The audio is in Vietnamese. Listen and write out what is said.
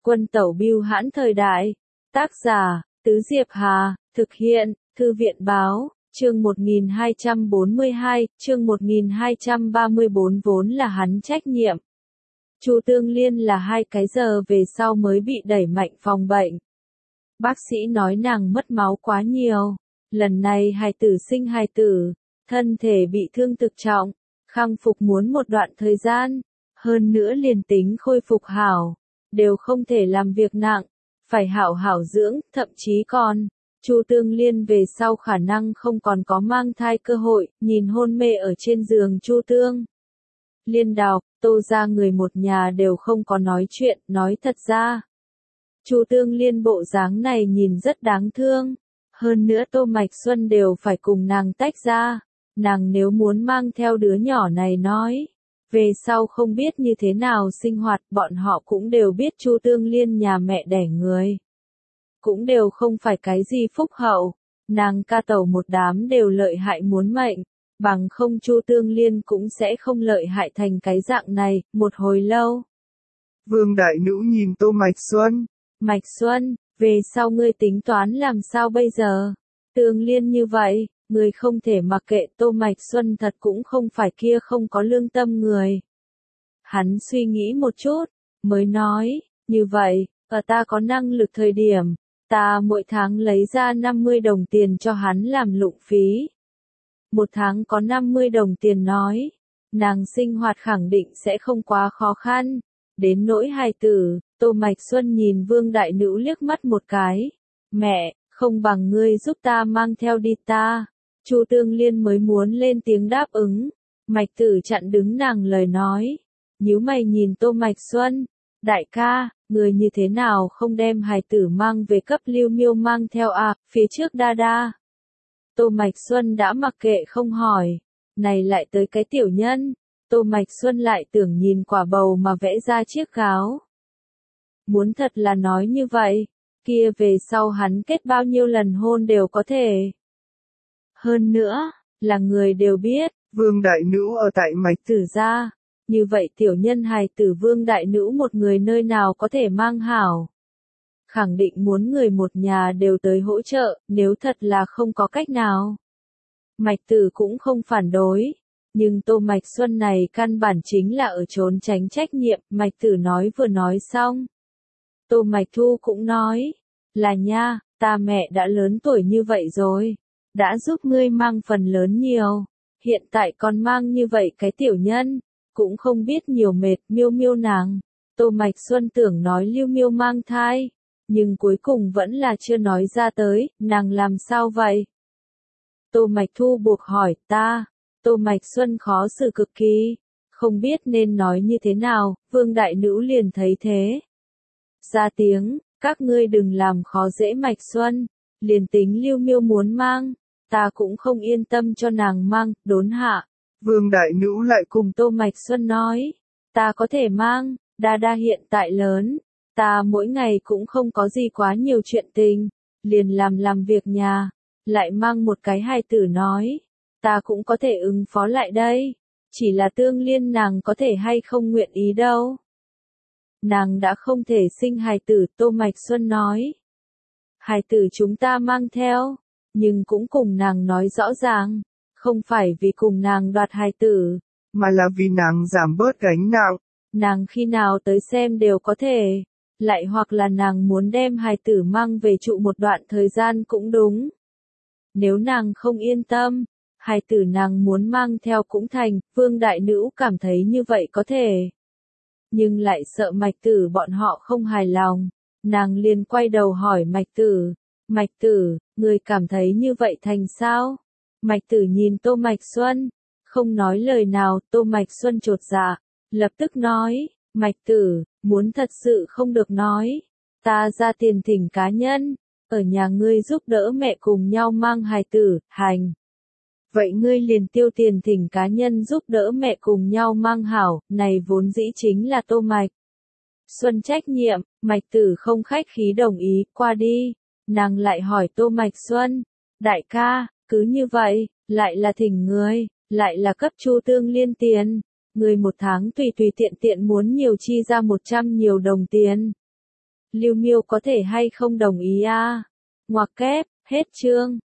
Quân tẩu bưu hãn thời đại. Tác giả, Tứ Diệp Hà, thực hiện, Thư viện báo, chương 1242, chương 1234 vốn là hắn trách nhiệm. Chu Tương Liên là 2 cái giờ về sau mới bị đẩy mạnh phòng bệnh. Bác sĩ nói nàng mất máu quá nhiều, lần này hài tử sinh hài tử, thân thể bị thương thực trọng, khang phục muốn một đoạn thời gian, hơn nữa liền tính khôi phục hảo, đều không thể làm việc nặng, phải hảo hảo dưỡng, thậm chí còn, Chu Tương Liên về sau khả năng không còn có mang thai cơ hội, nhìn hôn mê ở trên giường Chu Tương Liên đọc, Tô ra người một nhà đều không có nói chuyện, nói thật ra. Chu Tương Liên bộ dáng này nhìn rất đáng thương, hơn nữa Tô Mạch Xuân đều phải cùng nàng tách ra, nàng nếu muốn mang theo đứa nhỏ này nói. Về sau không biết như thế nào sinh hoạt, bọn họ cũng đều biết Chu Tương Liên nhà mẹ đẻ người. Cũng đều không phải cái gì phúc hậu, nàng ca tẩu một đám đều lợi hại muốn mệnh, bằng không Chu Tương Liên cũng sẽ không lợi hại thành cái dạng này, một hồi lâu. Vương Đại Nữ nhìn Tô Mạch Xuân. Mạch Xuân, về sau ngươi tính toán làm sao bây giờ? Tương Liên như vậy, người không thể mặc kệ. Tô Mạch Xuân thật cũng không phải kia không có lương tâm người. Hắn suy nghĩ một chút, mới nói, như vậy, ở ta có năng lực thời điểm, ta mỗi tháng lấy ra 50 đồng tiền cho hắn làm lụng phí. Một tháng có 50 đồng tiền nói, nàng sinh hoạt khẳng định sẽ không quá khó khăn. Đến nỗi hài tử, Tô Mạch Xuân nhìn Vương Đại Nữ liếc mắt một cái. Mẹ, không bằng ngươi giúp ta mang theo đi ta. Chu Tương Liên mới muốn lên tiếng đáp ứng. Mạch Tử chặn đứng nàng lời nói. Nhíu mày nhìn Tô Mạch Xuân. Đại ca, người như thế nào không đem hài tử mang về cấp Lưu Miêu mang theo à, phía trước đa đa. Tô Mạch Xuân đã mặc kệ không hỏi. Này lại tới cái tiểu nhân. Tô Mạch Xuân lại tưởng nhìn quả bầu mà vẽ ra chiếc gáo. Muốn thật là nói như vậy, kia về sau hắn kết bao nhiêu lần hôn đều có thể. Hơn nữa, là người đều biết, Vương Đại Nữ ở tại Mạch Tử gia, như vậy tiểu nhân hài tử Vương Đại Nữ một người nơi nào có thể mang hảo. Khẳng định muốn người một nhà đều tới hỗ trợ, nếu thật là không có cách nào. Mạch Tử cũng không phản đối. Nhưng Tô Mạch Xuân này căn bản chính là ở trốn tránh trách nhiệm, Mạch Tử nói vừa nói xong. Tô Mạch Thu cũng nói, là nha, ta mẹ đã lớn tuổi như vậy rồi, đã giúp ngươi mang phần lớn nhiều, hiện tại còn mang như vậy cái tiểu nhân, cũng không biết nhiều mệt. Miêu Miêu nàng. Tô Mạch Xuân tưởng nói Lưu Miêu mang thai, nhưng cuối cùng vẫn là chưa nói ra tới, nàng làm sao vậy? Tô Mạch Thu buộc hỏi ta. Tô Mạch Xuân khó xử cực kỳ, không biết nên nói như thế nào. Vương Đại Nữ liền thấy thế. Ra tiếng, các ngươi đừng làm khó dễ Mạch Xuân, liền tính Lưu Miêu muốn mang, ta cũng không yên tâm cho nàng mang. Đốn hạ, Vương Đại Nữ lại cùng Tô Mạch Xuân nói, ta có thể mang, đa đa hiện tại lớn, ta mỗi ngày cũng không có gì quá nhiều chuyện tình, liền làm việc nhà, lại mang một cái hài tử nói, ta cũng có thể ứng phó lại đây, chỉ là Tương Liên nàng có thể hay không nguyện ý đâu. Nàng đã không thể sinh hài tử. Tô Mạch Xuân nói. Hài tử chúng ta mang theo, nhưng cũng cùng nàng nói rõ ràng, không phải vì cùng nàng đoạt hài tử, mà là vì nàng giảm bớt gánh nặng. Nàng khi nào tới xem đều có thể, lại hoặc là nàng muốn đem hài tử mang về trụ một đoạn thời gian cũng đúng. Nếu nàng không yên tâm, hài tử nàng muốn mang theo cũng thành. Vương Đại Nữ cảm thấy như vậy có thể. Nhưng lại sợ Mạch Tử bọn họ không hài lòng, nàng liền quay đầu hỏi Mạch Tử, Mạch Tử, người cảm thấy như vậy thành sao? Mạch Tử nhìn Tô Mạch Xuân, không nói lời nào. Tô Mạch Xuân chột dạ, lập tức nói, Mạch Tử, muốn thật sự không được nói, ta ra tiền thỉnh cá nhân, ở nhà ngươi giúp đỡ mẹ cùng nhau mang hài tử, hành. Vậy ngươi liền tiêu tiền thỉnh cá nhân giúp đỡ mẹ cùng nhau mang hảo, này vốn dĩ chính là Tô Mạch Xuân trách nhiệm. Mạch Tử không khách khí đồng ý. Qua đi, nàng lại hỏi Tô Mạch Xuân, đại ca, cứ như vậy, lại là thỉnh người, lại là cấp Chu Tương Liên tiền, người một tháng tùy tiện muốn nhiều chi ra 100 nhiều đồng tiền. Lưu Miêu có thể hay không đồng ý a? Ngoặc kép, hết chương.